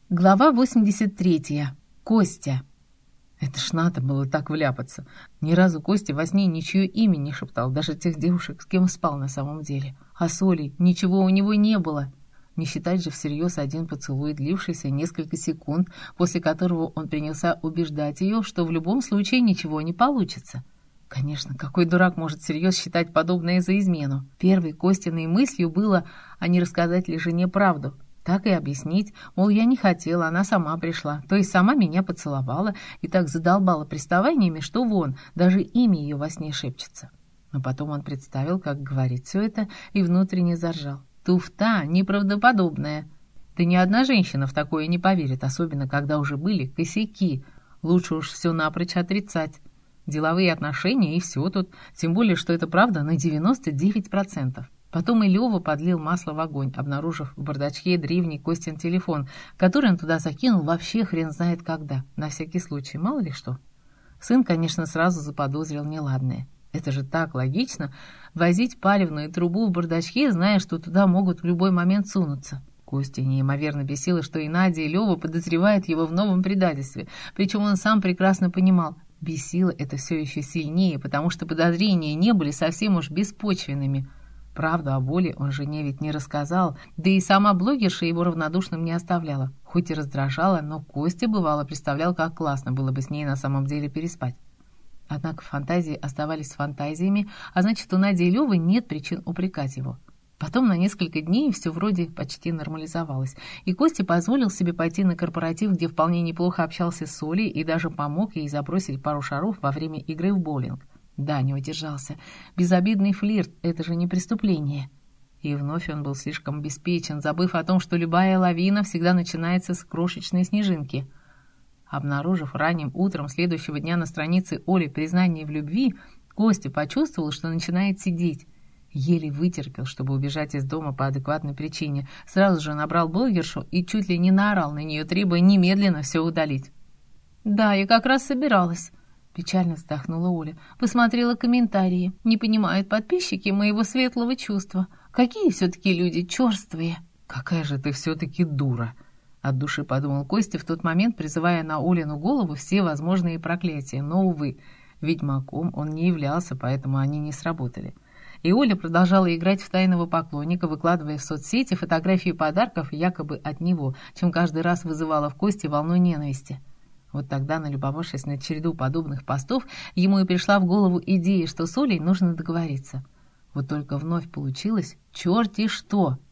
Глава 83. Костя. Это ж надо было так вляпаться. Ни разу Костя во сне ничье имя не шептал, даже тех девушек, с кем спал на самом деле. А с Олей ничего у него не было. Не считать же всерьез один поцелуй, длившийся несколько секунд, после которого он принялся убеждать ее, что в любом случае ничего не получится. Конечно, какой дурак может всерьез считать подобное за измену? Первой Костиной мыслью было, а не рассказать ли жене правду. Так и объяснить, мол, я не хотела, она сама пришла, то есть сама меня поцеловала и так задолбала приставаниями, что вон, даже имя ее во сне шепчется. Но потом он представил, как говорит все это, и внутренне заржал. Туфта неправдоподобная. Да ни одна женщина в такое не поверит, особенно когда уже были косяки. Лучше уж все напрочь отрицать. Деловые отношения и все тут, тем более, что это правда на 99%. Потом и Лёва подлил масло в огонь, обнаружив в бардачке древний Костин телефон, который он туда закинул вообще хрен знает когда, на всякий случай, мало ли что. Сын, конечно, сразу заподозрил неладное. Это же так логично — возить палевную трубу в бардачке, зная, что туда могут в любой момент сунуться. Костя неимоверно бесило, что и Надя, и Лёва подозревают его в новом предательстве, причем он сам прекрасно понимал, бесило это все еще сильнее, потому что подозрения не были совсем уж беспочвенными. Правду о боли он жене ведь не рассказал, да и сама блогерша его равнодушным не оставляла. Хоть и раздражала, но Костя бывало представлял, как классно было бы с ней на самом деле переспать. Однако фантазии оставались фантазиями, а значит, у Нади и Лёвы нет причин упрекать его. Потом на несколько дней все вроде почти нормализовалось, и Костя позволил себе пойти на корпоратив, где вполне неплохо общался с Олей и даже помог ей забросить пару шаров во время игры в боулинг. Да, не удержался. Безобидный флирт — это же не преступление. И вновь он был слишком обеспечен, забыв о том, что любая лавина всегда начинается с крошечной снежинки. Обнаружив ранним утром следующего дня на странице Оли признание в любви, Костя почувствовал, что начинает сидеть. Еле вытерпел, чтобы убежать из дома по адекватной причине. Сразу же набрал блогершу и чуть ли не наорал на нее, требуя немедленно все удалить. «Да, я как раз собиралась». Печально вздохнула Оля. Посмотрела комментарии. Не понимают подписчики моего светлого чувства. Какие все-таки люди черствые. Какая же ты все-таки дура. От души подумал Костя в тот момент, призывая на Олину голову все возможные проклятия. Но, увы, ведьмаком он не являлся, поэтому они не сработали. И Оля продолжала играть в тайного поклонника, выкладывая в соцсети фотографии подарков якобы от него, чем каждый раз вызывала в Косте волну ненависти. Вот тогда, налюбовавшись на череду подобных постов, ему и пришла в голову идея, что с Олей нужно договориться. Вот только вновь получилось черти что!